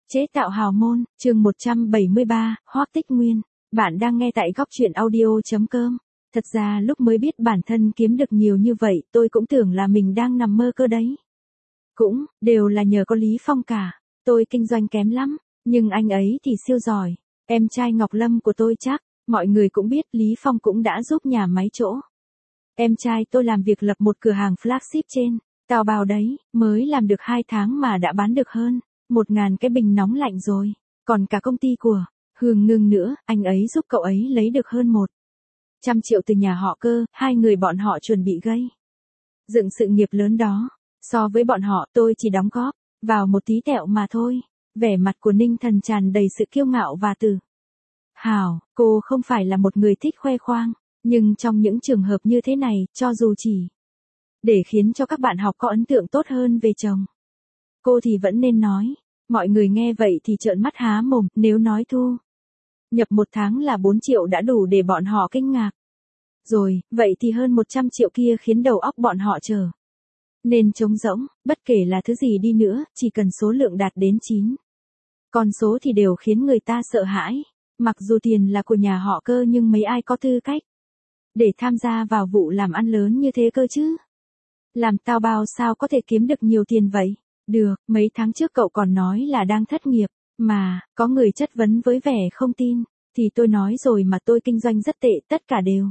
Chế tạo hào môn, chương 173, Hoắc Tích Nguyên. Bạn đang nghe tại góc truyện audio.com. Thật ra lúc mới biết bản thân kiếm được nhiều như vậy, tôi cũng tưởng là mình đang nằm mơ cơ đấy. Cũng, đều là nhờ có Lý Phong cả. Tôi kinh doanh kém lắm, nhưng anh ấy thì siêu giỏi. Em trai Ngọc Lâm của tôi chắc, mọi người cũng biết Lý Phong cũng đã giúp nhà máy chỗ. Em trai tôi làm việc lập một cửa hàng flagship trên Taobao đấy, mới làm được 2 tháng mà đã bán được hơn 1.000 cái bình nóng lạnh rồi. Còn cả công ty của Hương Ngưng nữa, anh ấy giúp cậu ấy lấy được hơn 100 triệu từ nhà họ Cơ, hai người bọn họ chuẩn bị gây dựng sự nghiệp lớn đó. So với bọn họ, tôi chỉ đóng góp vào một tí tẹo mà thôi. Vẻ mặt của Ninh Thần tràn đầy sự kiêu ngạo và tự hào. Cô không phải là một người thích khoe khoang, nhưng trong những trường hợp như thế này, cho dù chỉ để khiến cho các bạn học có ấn tượng tốt hơn về chồng, cô thì vẫn nên nói. Mọi người nghe vậy thì trợn mắt há mồm, nếu nói thu nhập một tháng là 4 triệu đã đủ để bọn họ kinh ngạc rồi, vậy thì hơn 100 triệu kia khiến đầu óc bọn họ trở nên trống rỗng. Bất kể là thứ gì đi nữa, chỉ cần số lượng đạt đến 9 con số thì đều khiến người ta sợ hãi. Mặc dù tiền là của nhà họ Cơ nhưng mấy ai có tư cách để tham gia vào vụ làm ăn lớn như thế cơ chứ. Làm Taobao sao có thể kiếm được nhiều tiền vậy? Được, mấy tháng trước cậu còn nói là đang thất nghiệp, mà, có người chất vấn với vẻ không tin, thì tôi nói rồi mà tôi kinh doanh rất tệ, tất cả đều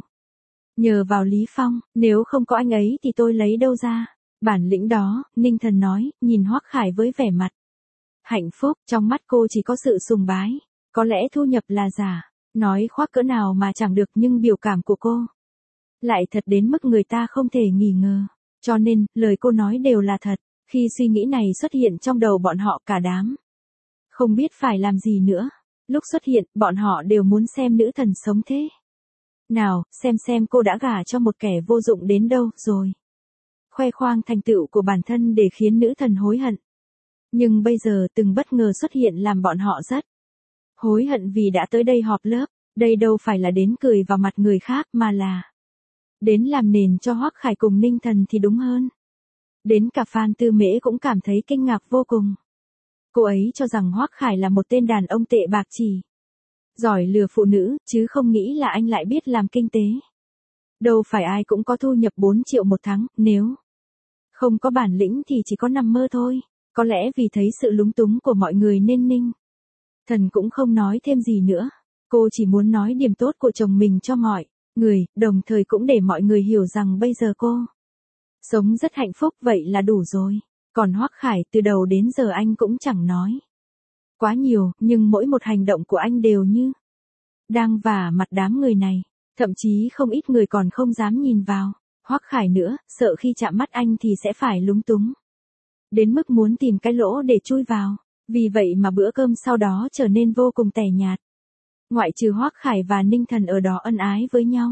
nhờ vào Lý Phong, nếu không có anh ấy thì tôi lấy đâu ra bản lĩnh đó. Ninh Thần nói, nhìn Hoắc Khải với vẻ mặt hạnh phúc, trong mắt cô chỉ có sự sùng bái. Có lẽ thu nhập là giả, nói khoác cỡ nào mà chẳng được, nhưng biểu cảm của cô lại thật đến mức người ta không thể nghi ngờ. Cho nên, lời cô nói đều là thật. Khi suy nghĩ này xuất hiện trong đầu bọn họ, cả đám không biết phải làm gì nữa. Lúc xuất hiện, bọn họ đều muốn xem nữ thần sống thế nào, xem cô đã gả cho một kẻ vô dụng đến đâu rồi. Khoe khoang thành tựu của bản thân để khiến nữ thần hối hận. Nhưng bây giờ từng bất ngờ xuất hiện làm bọn họ rất hối hận vì đã tới đây họp lớp. Đây đâu phải là đến cười vào mặt người khác mà là đến làm nền cho Hoắc Khải cùng Ninh Thần thì đúng hơn. Đến cả Phan Tư Mễ cũng cảm thấy kinh ngạc vô cùng. Cô ấy cho rằng Hoắc Khải là một tên đàn ông tệ bạc chỉ giỏi lừa phụ nữ, chứ không nghĩ là anh lại biết làm kinh tế. Đâu phải ai cũng có thu nhập 4 triệu một tháng, nếu không có bản lĩnh thì chỉ có nằm mơ thôi. Có lẽ vì thấy sự lúng túng của mọi người nên Ninh Thần cũng không nói thêm gì nữa. Cô chỉ muốn nói điểm tốt của chồng mình cho mọi người, đồng thời cũng để mọi người hiểu rằng bây giờ cô sống rất hạnh phúc, vậy là đủ rồi. Còn Hoắc Khải, từ đầu đến giờ anh cũng chẳng nói quá nhiều, nhưng mỗi một hành động của anh đều như đang vả mặt đám người này. Thậm chí không ít người còn không dám nhìn vào Hoắc Khải nữa, sợ khi chạm mắt anh thì sẽ phải lúng túng đến mức muốn tìm cái lỗ để chui vào. Vì vậy mà bữa cơm sau đó trở nên vô cùng tẻ nhạt. Ngoại trừ Hoắc Khải và Ninh Thần ở đó ân ái với nhau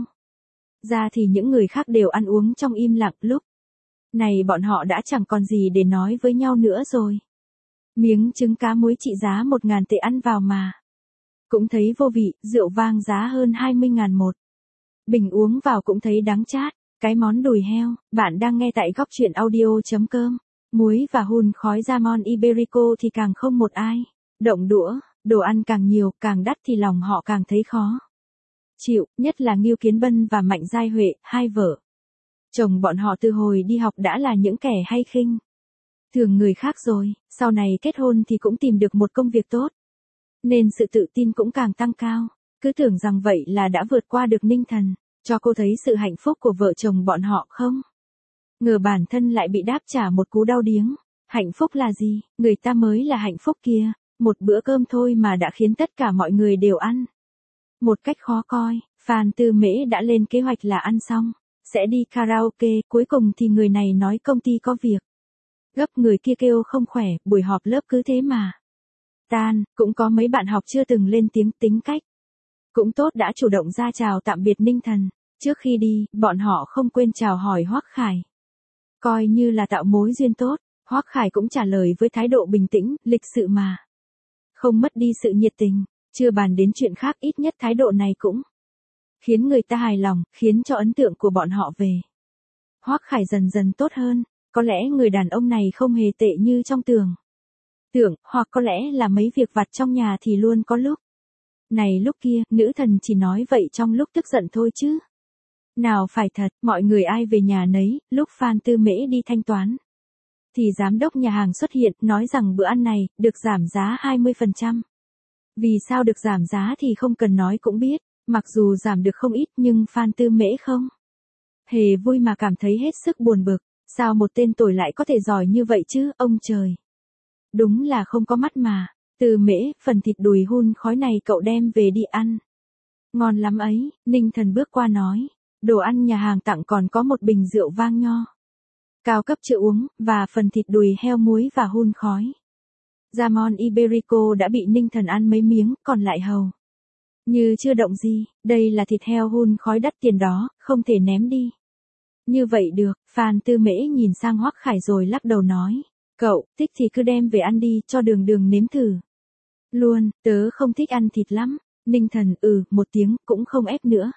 ra thì những người khác đều ăn uống trong im lặng. Lúc này bọn họ đã chẳng còn gì để nói với nhau nữa rồi. Miếng trứng cá muối trị giá 1.000 tệ ăn vào mà cũng thấy vô vị, rượu vang giá hơn 20.000 một bình uống vào cũng thấy đắng chát. Cái món đùi heo, bạn đang nghe tại góc truyện audio.com. Muối và hun khói Jamon Iberico thì càng không một ai động đũa. Đồ ăn càng nhiều, càng đắt thì lòng họ càng thấy khó chịu, nhất là Ngưu Kiến Bân và Mạnh Giai Huệ, hai vợ chồng bọn họ từ hồi đi học đã là những kẻ hay khinh thường người khác rồi, sau này kết hôn thì cũng tìm được một công việc tốt, nên sự tự tin cũng càng tăng cao. Cứ tưởng rằng vậy là đã vượt qua được Ninh Thần, cho cô thấy sự hạnh phúc của vợ chồng bọn họ, không ngờ bản thân lại bị đáp trả một cú đau điếng. Hạnh phúc là gì? Người ta mới là hạnh phúc kia. Một bữa cơm thôi mà đã khiến tất cả mọi người đều ăn một cách khó coi. Phan Tư Mễ đã lên kế hoạch là ăn xong sẽ đi karaoke, cuối cùng thì người này nói công ty có việc gấp, người kia kêu không khỏe, buổi họp lớp cứ thế mà tan. Cũng có mấy bạn học chưa từng lên tiếng, tính cách cũng tốt, đã chủ động ra chào tạm biệt Ninh Thần. Trước khi đi, bọn họ không quên chào hỏi Hoắc Khải, coi như là tạo mối duyên tốt. Hoắc Khải cũng trả lời với thái độ bình tĩnh, lịch sự mà không mất đi sự nhiệt tình. Chưa bàn đến chuyện khác, ít nhất thái độ này cũng khiến người ta hài lòng, khiến cho ấn tượng của bọn họ về Hoắc Khải dần dần tốt hơn. Có lẽ người đàn ông này không hề tệ như trong tưởng tượng, hoặc có lẽ là mấy việc vặt trong nhà thì luôn có lúc này lúc kia, nữ thần chỉ nói vậy trong lúc tức giận thôi chứ. Nào phải thật, mọi người ai về nhà nấy, lúc Phan Tư Mễ đi thanh toán. Thì giám đốc nhà hàng xuất hiện, nói rằng bữa ăn này, được giảm giá 20%. Vì sao được giảm giá thì không cần nói cũng biết, mặc dù giảm được không ít nhưng Phan Tư Mễ không hề vui mà cảm thấy hết sức buồn bực. Sao một tên tồi lại có thể giỏi như vậy chứ, ông trời. Đúng là không có mắt mà. Tư Mễ, phần thịt đùi hun khói này cậu đem về đi ăn. Ngon lắm ấy, Ninh Thần bước qua nói. Đồ ăn nhà hàng tặng còn có một bình rượu vang nho cao cấp chưa uống, và phần thịt đùi heo muối và hun khói. Jamon Iberico đã bị Ninh Thần ăn mấy miếng, còn lại hầu như chưa động gì. Đây là thịt heo hun khói đắt tiền đó, không thể ném đi. Như vậy được, Phan Tư Mễ nhìn sang Hoắc Khải rồi lắc đầu nói. Cậu, thích thì cứ đem về ăn đi, cho Đường Đường nếm thử. Luôn, tớ không thích ăn thịt lắm. Ninh Thần một tiếng, cũng không ép nữa.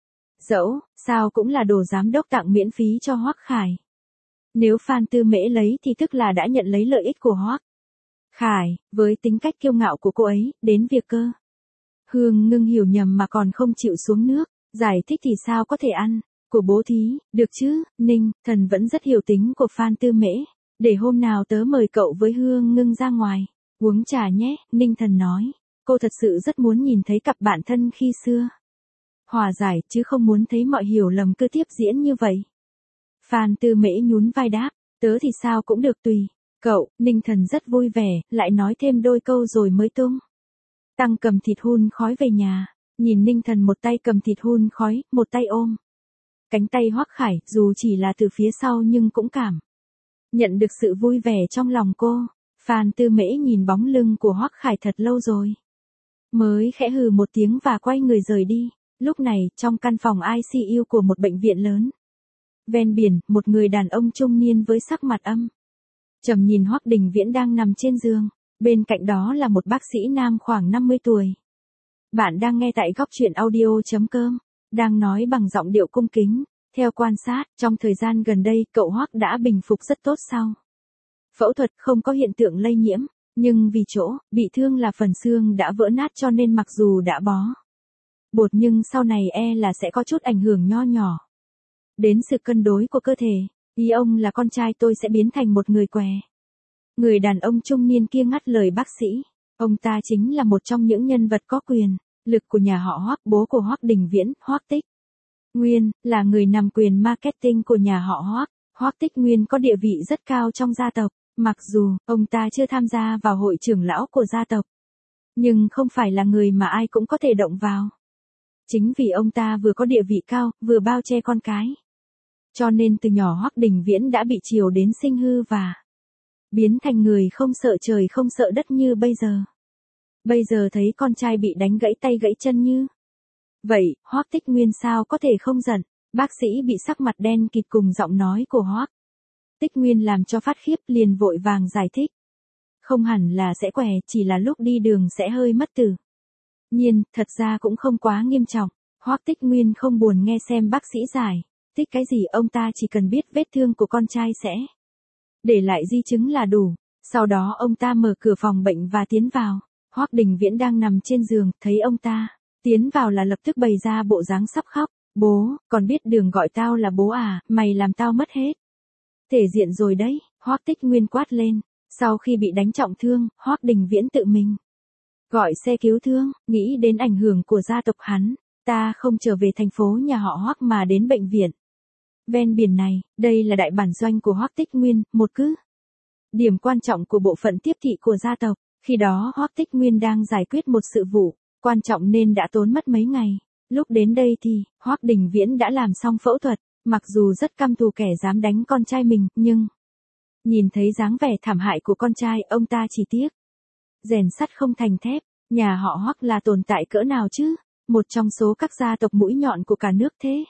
Dẫu, sao cũng là đồ giám đốc tặng miễn phí cho Hoắc Khải. Nếu Phan Tư Mễ lấy thì tức là đã nhận lấy lợi ích của Hoắc Khải, với tính cách kiêu ngạo của cô ấy, đến việc cơ. Hương Ngưng hiểu nhầm mà còn không chịu xuống nước, giải thích thì sao có thể ăn, của bố thí, được chứ, Ninh Thần vẫn rất hiểu tính của Phan Tư Mễ. Để hôm nào tớ mời cậu với Hương Ngưng ra ngoài, uống trà nhé, Ninh Thần nói. Cô thật sự rất muốn nhìn thấy cặp bạn thân khi xưa hòa giải, chứ không muốn thấy mọi hiểu lầm cứ tiếp diễn như vậy. Phan Tư Mễ nhún vai đáp, tớ thì sao cũng được tùy. Cậu, Ninh Thần rất vui vẻ, lại nói thêm đôi câu rồi mới tung tăng cầm thịt hun khói về nhà. Nhìn Ninh Thần một tay cầm thịt hun khói, một tay ôm cánh tay Hoắc Khải, dù chỉ là từ phía sau nhưng cũng cảm nhận được sự vui vẻ trong lòng cô. Phan Tư Mễ nhìn bóng lưng của Hoắc Khải thật lâu rồi, mới khẽ hừ một tiếng và quay người rời đi. Lúc này, trong căn phòng ICU của một bệnh viện lớn ven biển, một người đàn ông trung niên với sắc mặt âm trầm nhìn Hoắc Đình Viễn đang nằm trên giường. Bên cạnh đó là một bác sĩ nam khoảng 50 tuổi. Bạn đang nghe tại góc truyện audio.com, đang nói bằng giọng điệu cung kính. Theo quan sát, trong thời gian gần đây, cậu Hoắc đã bình phục rất tốt sau phẫu thuật, không có hiện tượng lây nhiễm, nhưng vì chỗ bị thương là phần xương đã vỡ nát cho nên mặc dù đã bó bột nhưng sau này là sẽ có chút ảnh hưởng nho nhỏ đến sự cân đối của cơ thể. Ý ông là con trai tôi sẽ biến thành một người què. Người đàn ông trung niên kia ngắt lời bác sĩ. Ông ta chính là một trong những nhân vật có quyền lực của nhà họ Hoắc. Bố của Hoắc Đình Viễn, Hoắc Tích Nguyên, là người nắm quyền marketing của nhà họ Hoắc. Hoắc Tích Nguyên có địa vị rất cao trong gia tộc. Mặc dù ông ta chưa tham gia vào hội trưởng lão của gia tộc, nhưng không phải là người mà ai cũng có thể động vào. Chính vì ông ta vừa có địa vị cao, vừa bao che con cái, cho nên từ nhỏ Hoắc Đình Viễn đã bị chiều đến sinh hư và biến thành người không sợ trời không sợ đất như bây giờ. Bây giờ thấy con trai bị đánh gãy tay gãy chân như vậy, Hoắc Tích Nguyên sao có thể không giận. Bác sĩ bị sắc mặt đen kịt cùng giọng nói của Hoắc Tích Nguyên làm cho phát khiếp, liền vội vàng giải thích. Không hẳn là sẽ què, chỉ là lúc đi đường sẽ hơi mất tự nhiên, thật ra cũng không quá nghiêm trọng. Hoắc Tích Nguyên không buồn nghe xem bác sĩ giải thích cái gì, ông ta chỉ cần biết vết thương của con trai sẽ để lại di chứng là đủ. Sau đó ông ta mở cửa phòng bệnh và tiến vào. Hoắc Đình Viễn đang nằm trên giường, thấy ông ta tiến vào là lập tức bày ra bộ dáng sắp khóc. Bố, còn biết đường gọi tao là bố à, mày làm tao mất hết thể diện rồi đấy, Hoắc Tích Nguyên quát lên. Sau khi bị đánh trọng thương, Hoắc Đình Viễn tự mình gọi xe cứu thương. Nghĩ đến ảnh hưởng của gia tộc hắn, ta không trở về thành phố nhà họ Hoắc mà đến bệnh viện ven biển này. Đây là đại bản doanh của Hoắc Tích Nguyên, một cứ điểm quan trọng của bộ phận tiếp thị của gia tộc. Khi đó Hoắc Tích Nguyên đang giải quyết một sự vụ quan trọng nên đã tốn mất mấy ngày. Lúc đến đây thì Hoắc Đình Viễn đã làm xong phẫu thuật. Mặc dù rất căm thù kẻ dám đánh con trai mình, nhưng nhìn thấy dáng vẻ thảm hại của con trai, ông ta chỉ tiếc rèn sắt không thành thép. Nhà họ Hoắc là tồn tại cỡ nào chứ? Một trong số các gia tộc mũi nhọn của cả nước thế.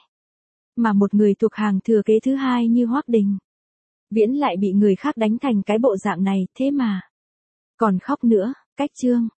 Mà một người thuộc hàng thừa kế thứ hai như Hoắc Đình Viễn lại bị người khác đánh thành cái bộ dạng này, thế mà còn khóc nữa. Cách chương